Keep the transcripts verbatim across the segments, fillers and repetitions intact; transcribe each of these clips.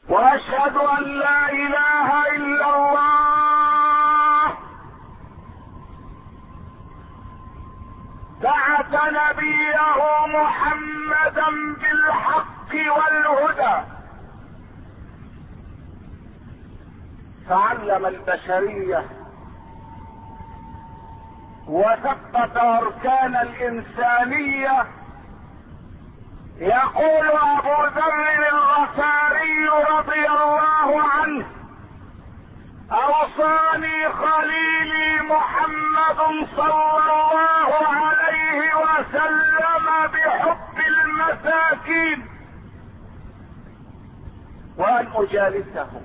واشهد ان لا اله الا الله بعث نبيه محمدا بالحق والهدى فعلم البشرية وثبت اركان الانسانية. يقول ابو ذر الغفاري رضي الله عنه: اوصاني خليلي محمد صلى الله عليه وسلم بحب المساكين وان اجالسهم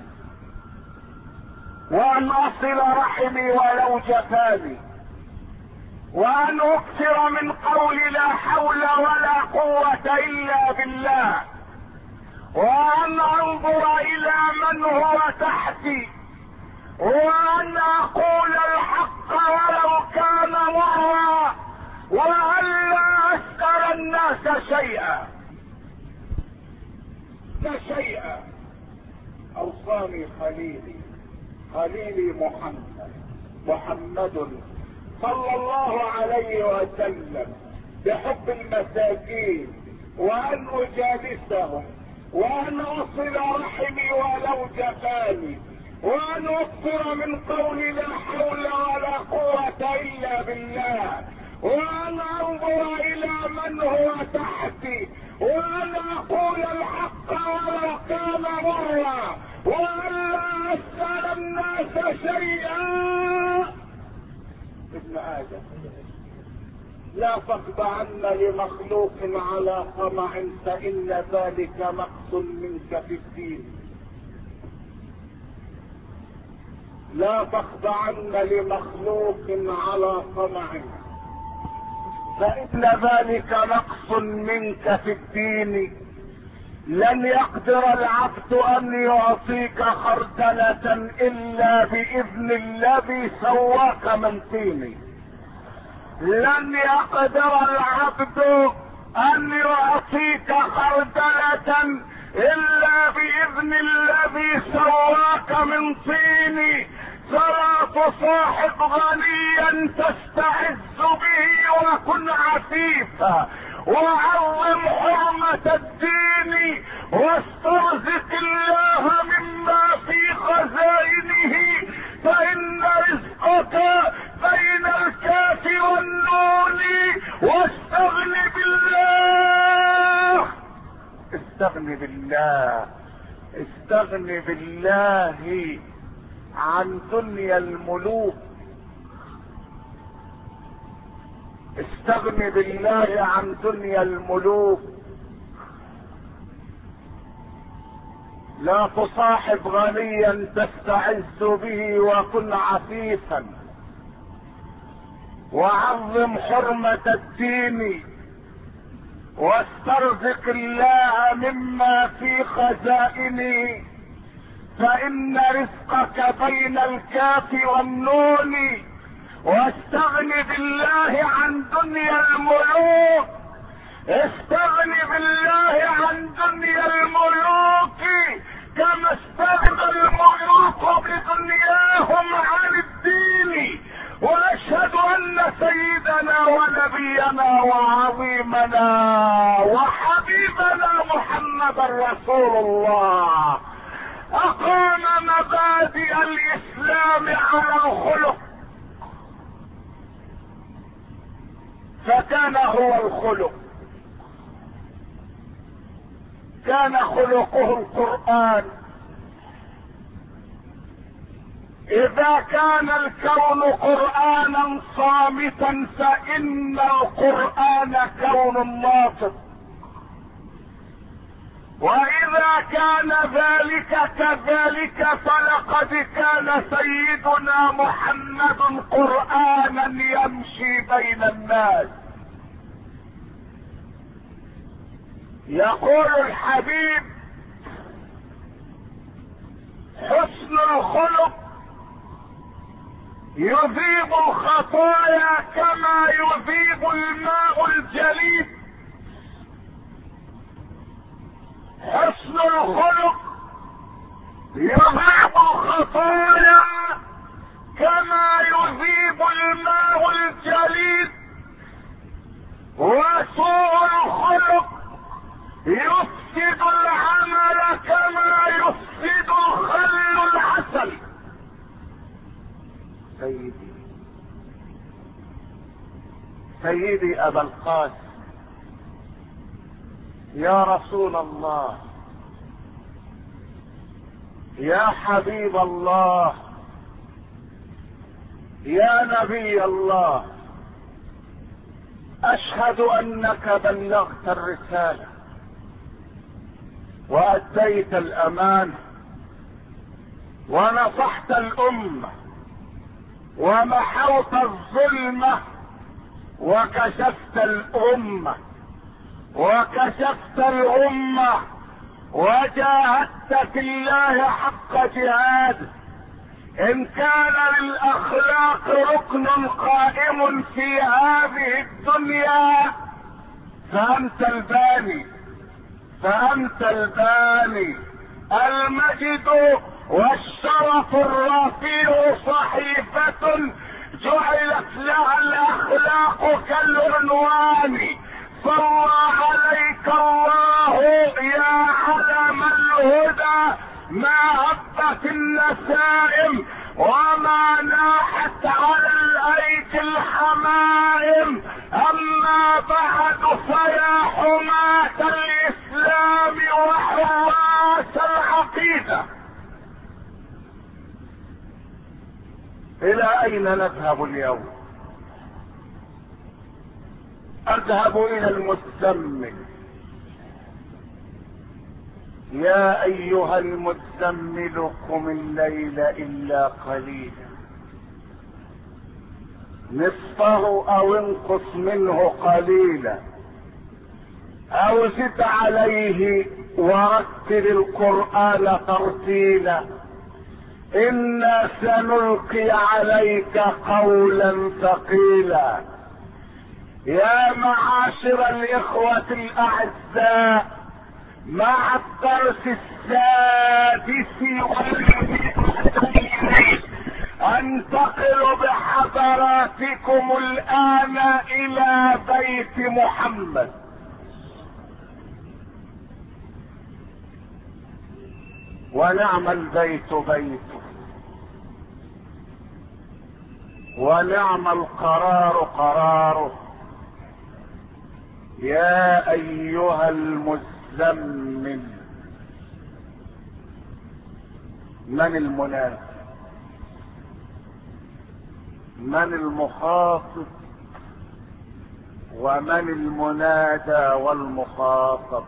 وان اصل رحمي ولو جفاني وان اكثر من قول لا حول ولا قوة الا بالله وان انظر الى من هو تحتي وان اقول الحق ولو كان مرا وان لا اسأل الناس شيئا لا شيئا. اوصاني خليلي خليلي محمد محمد صلى الله عليه وسلم بحب المساكين وان اجالسهم وان اصل رحمي ولو جفاني وان اكثر من قول لا حول ولا قوة الا بالله وان انظر الى من هو تحتي وان اقول الحق ولو كان مرا وان لا اسأل الناس شيئا. ابن ادم لا تخضعن لمخلوق على طمع فان ذلك نقص منك في الدين. لا تخضعن لمخلوق على طمع فان ذلك نقص منك في الدين. لن يقدر العبد ان يعطيك خردلة الا باذن الذي سواك من طين. لن يقدر العبد ان يعطيك خردلة الا باذن الذي سواك من طين. فلا تصاحب غنيا تستعز به وكن عفيفا وعظم حرمة الدين واسترزق الله مما في خزائنه فإن رزقك بين الكاف والنون. واستغن بالله استغن بالله استغن بالله عن دنيا الملوك. استغن بالله عن دنيا الملوك. لا تصاحب غنيا تستعز به وكن عفيفا وعظم حرمة الدين واسترزق الله مما في خزائنه فإن رزقك بين الكاف والنون. واستغن بالله عن دنيا الملوك. استغن بالله عن دنيا الملوك كما استغنى الملوك بدنياهم عن الدين. واشهد ان سيدنا ونبينا وعظيمنا وحبيبنا محمد رسول الله اقام مبادئ الاسلام على الخلق فكان هو الخلق. كان خلقه القرآن. اذا كان الكون قرآنا صامتا فان القرآن كون ناطق. واذا كان ذلك كذلك فلقد كان سيدنا محمد قرآنا يمشي بين الناس. يقول الحبيب: حسن الخلق يذيب الخطايا كما يذيب الماء الجليد. حسن الخلق سيدي سيدي ابا القاسم، يا رسول الله، يا حبيب الله، يا نبي الله، اشهد انك بلغت الرسالة واديت الامانة ونصحت الامة ومحوت الظلمة وكشفت الامة وكشفت الامة وجاهدت في الله حق جهاده. ان كان للاخلاق ركن قائم في هذه الدنيا فانت الباني فانت الباني المجد والشرف الرفيع صحيفة جعلت لها الاخلاق كالعنوان. صلى عليك الله يا علم الهدى، ما هبت النسائم وما ناحت على الايدي الحمائم. اما بعد فيا حماة الاسلام وحراس العقيدة، الى اين نذهب اليوم؟ اذهب الى المزمل. يا ايها المزمل قم الليل الا قليلا نصفه او انقص منه قليلا او زد عليه ورتل القرآن ترتيلا انا سنلقي عليك قولا ثقيلا. يا معاشر الاخوة الاعزاء، مع الدرس السادس انتقل بحضراتكم الان الى بيت محمد. ونعم البيت بيته ونعم القرار قراره. يا ايها المزمل، من المنادي؟ من المخاطب ومن المنادى والمخاطب؟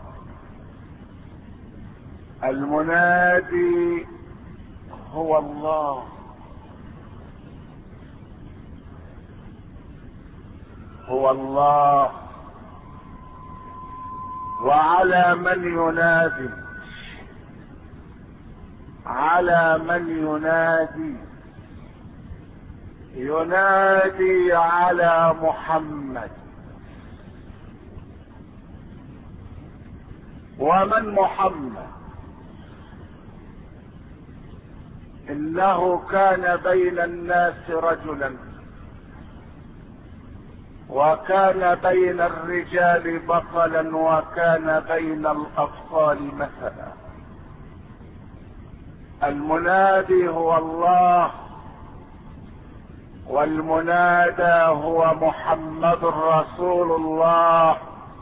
المنادي هو الله، هو الله. وعلى من ينادي؟ على من ينادي؟ ينادي على محمد. ومن محمد؟ انه كان بين الناس رجلا، وكان بين الرجال بطلا، وكان بين الاطفال مثلا. المنادي هو الله، والمنادى هو محمد رسول الله.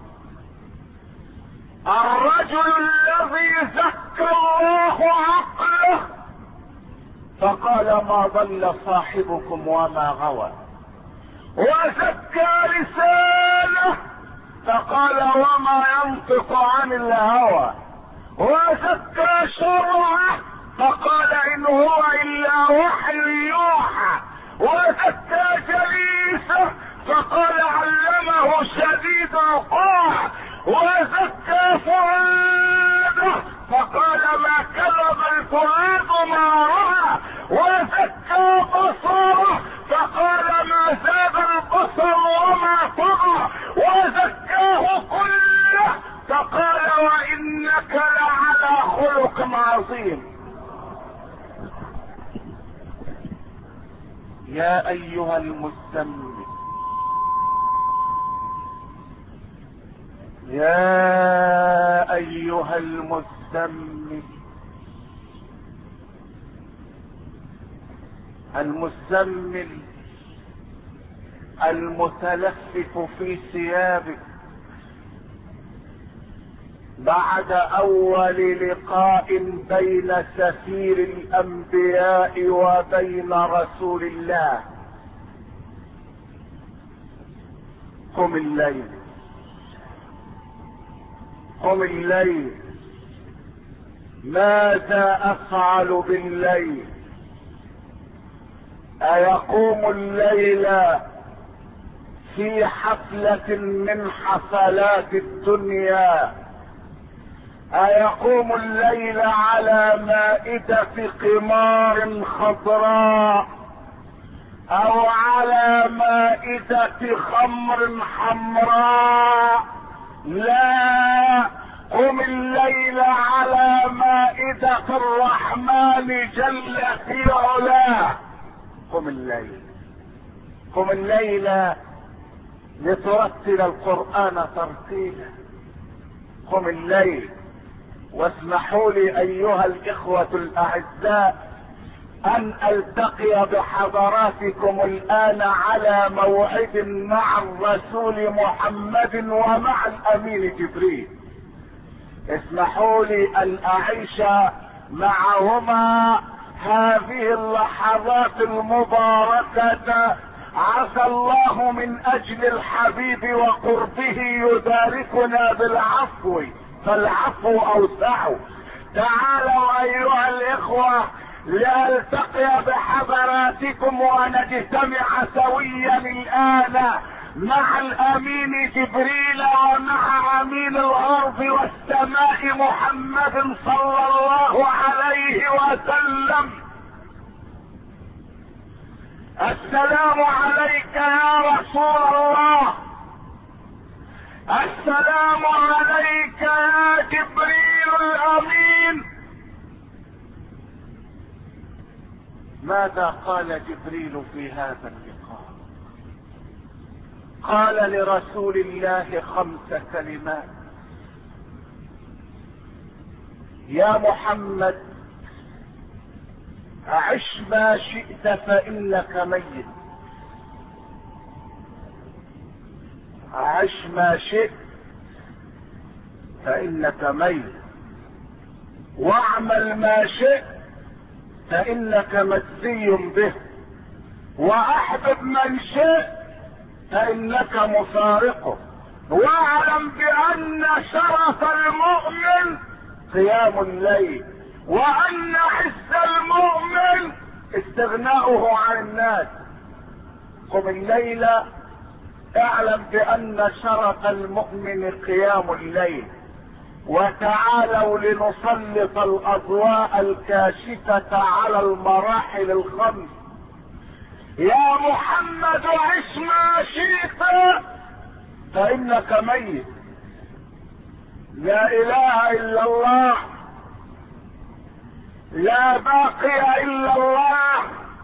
الرجل الذي زكى الله عقله فقال ما ضل صاحبكم وما غوى، وزكى لسانه فقال وما ينطق عن الهوى، وزكى شرعه فقال ان هو الا وحي يوحى، وزكى جليسه فقال علمه شديد القوى، وزكى فؤاده فقال ما كذب الفؤاد ما رأى، وزكى بصره فقال ما زاد البصر وما طغى، وزكاه كله فقال وانك لعلى خلق عظيم. يا ايها المزمل، يا ايها المزمل، المزمل المتلفف في ثيابه بعد اول لقاء بين سفير الانبياء وبين رسول الله. قم الليل قم الليل، ماذا افعل بالليل؟ ايقوم الليل في حفلة من حفلات الدنيا؟ أيقوم الليل على مائدة قمار خضراء أو على مائدة خمر حمراء؟ لا، قم الليل على مائدة الرحمن جل في علاه. قم الليل قم الليل لترتل القرآن ترتيلا. قم الليل. واسمحوا لي ايها الاخوة الاعزاء ان التقي بحضراتكم الان على موعد مع الرسول محمد ومع الامين جبريل. اسمحوا لي ان اعيش معهما هذه اللحظات المباركة. عسى الله من اجل الحبيب وقربه يداركنا بالعفو، فالعفو اوسع. تعالوا ايها الاخوة لالتقي بحضراتكم ونجتمع سويا الان مع الامين جبريل ومع امين الارض والسماء محمد صلى الله عليه وسلم. السلام عليك يا رسول الله، السلام عليك يا جبريل الامين. ماذا قال جبريل في هذا اللقاء؟ قال لرسول الله خمس كلمات: يا محمد عش ما شئت فإنك ميت، عش ما شئت فإنك ميت، واعمل ما شئت فإنك مجزي به، واحبب من شئت فإنك مفارقه، واعلم بأن شرف المؤمن قيام الليل، وأن عز المؤمن استغناؤه عن الناس. قم الليل اعلم بأن شرف المؤمن قيام الليل. وتعالوا لنسلط الأضواء الكاشفة على المراحل الخمس. يا محمد عش ما شئت فإنك ميت. لا إله إلا الله، لا باقي الا الله،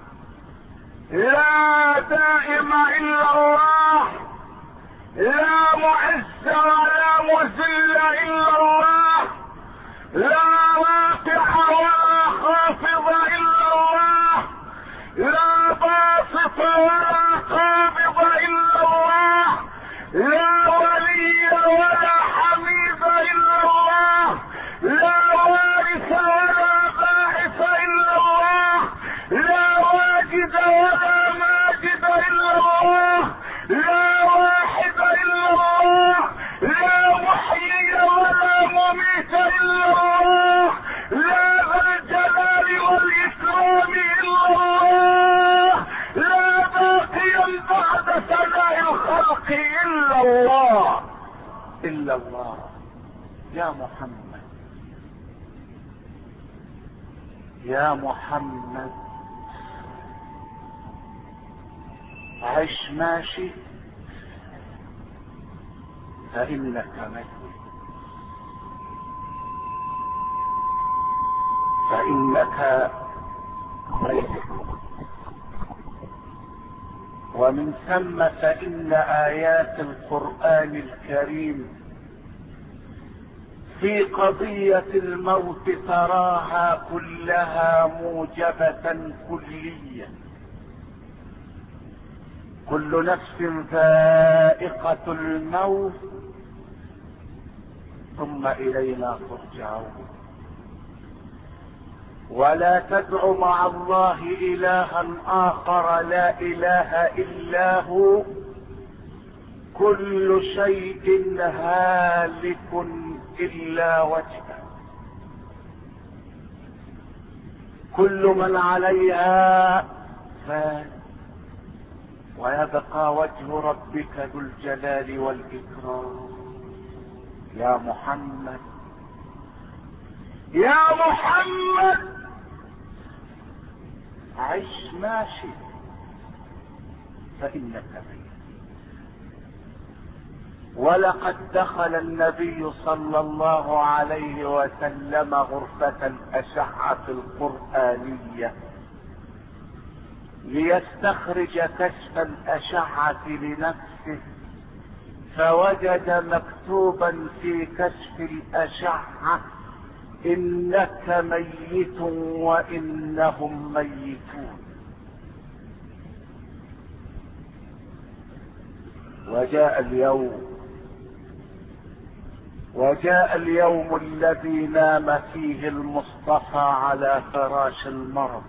لا دائم الا الله، لا معز ولا مذل الا الله، لا رافع ولا خافض الا الله، لا باسط ولا قابض الا الله، لا ولي ولا حميد الا الله، لا وارث ولا إلا الله، لا واجد ولا ماجد إلا الله، لا واحد إلا الله، لا محيي ولا مميت إلا الله، لا ذا الجلال والإكرام إلا الله، لا باقيا بعد ثناء الخلق إلا الله إلا الله. يا محمد يا محمد عش ما شئت فإنك ميت، فإنك ميت. ومن ثم فإن آيات القرآن الكريم في قضية الموت تراها كلها موجبة كلية. كل نفس ذائقة الموت ثم إلينا ترجعون. ولا تدع مع الله إلها آخر لا إله إلا هو، كل شيء هالك إلا وجهه، كل من عليها فان، ويبقى وجه ربك ذو الجلال والإكرام. يا محمد يا محمد عش ما شئت فإنك ميت. ولقد دخل النبي صلى الله عليه وسلم غرفة الأشعة القرآنية ليستخرج كشف الأشعة لنفسه، فوجد مكتوبا في كشف الأشعة: إنك ميت وإنهم ميتون. وجاء اليوم وجاء اليوم الذي نام فيه المصطفى على فراش المرض،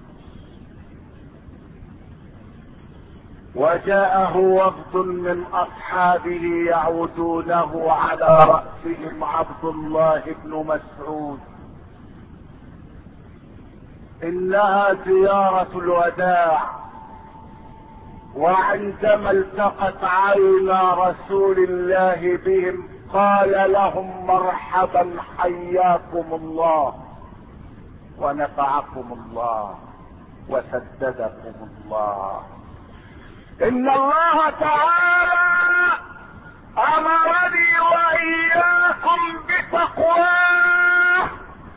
وجاءه وفد من أصحابه يعودونه على رأسهم عبد الله بن مسعود. إنها زيارة الوداع، وعندما التقت عينا رسول الله بهم قال لهم: مرحبا، حياكم الله ونفعكم الله وسددكم الله. إن الله تعالى أمرني وإياكم بتقواه،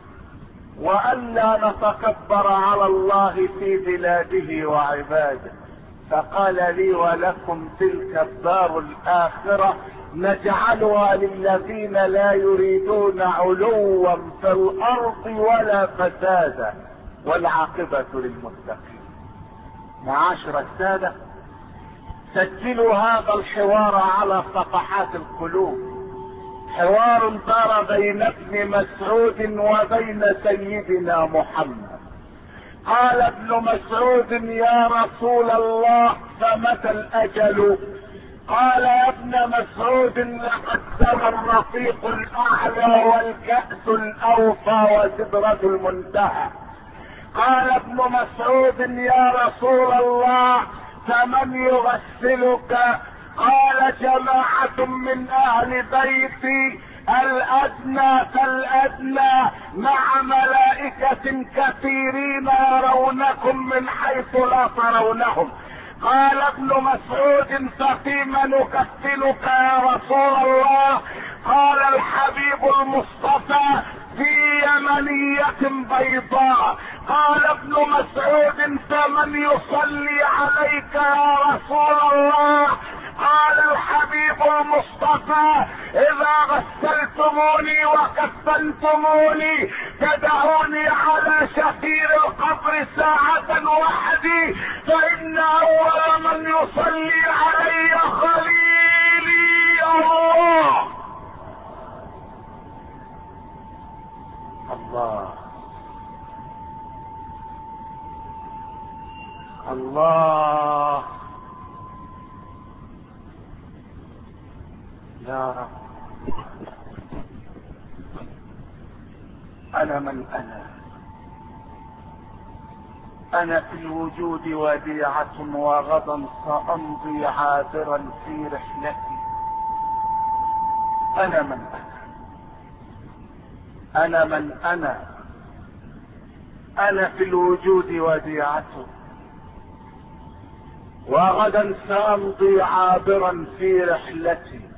وألا نتكبر على الله في بلاده وعباده، فقال لي ولكم تلك الدار الآخرة نجعلها للذين لا يريدون علوا في الأرض ولا فسادا والعاقبة للمتقين. معاشر السادة، سجلوا هذا الحوار على صفحات القلوب، حوار دار بين ابن مسعود وبين سيدنا محمد. قال ابن مسعود: يا رسول الله فمتى الأجل؟ قال يا ابن مسعود: لقد سوى الرفيق الأعلى والكأس الأوفى وسدرة المنتهى. قال ابن مسعود: يا رسول الله فمن يغسلك؟ قال: جماعة من أهل بيتي، الأدنى فالأدنى، مع ملائكة كثيرين يرونكم من حيث لا ترونهم. قال ابن مسعود: ففيم نكفنك يا رسول الله؟ قال: الحبيب المصطفى في يمنية بيضاء. قال ابن مسعود: فمن يصلي عليك يا رسول الله؟ قال: الحبيب المصطفى اذا غسلتموني وكفنتموني تدعوني على شفير القبر ساعة وحدي، فإن أول من يصلي علي خليلي الله. الله الله يا رب. أنا من أنا أنا في الوجود وديعة، وغدا سأمضي عابرا في رحلتي. أنا من أنا أنا من أنا أنا في الوجود وديعة، وغدا سأمضي عابرا في رحلتي.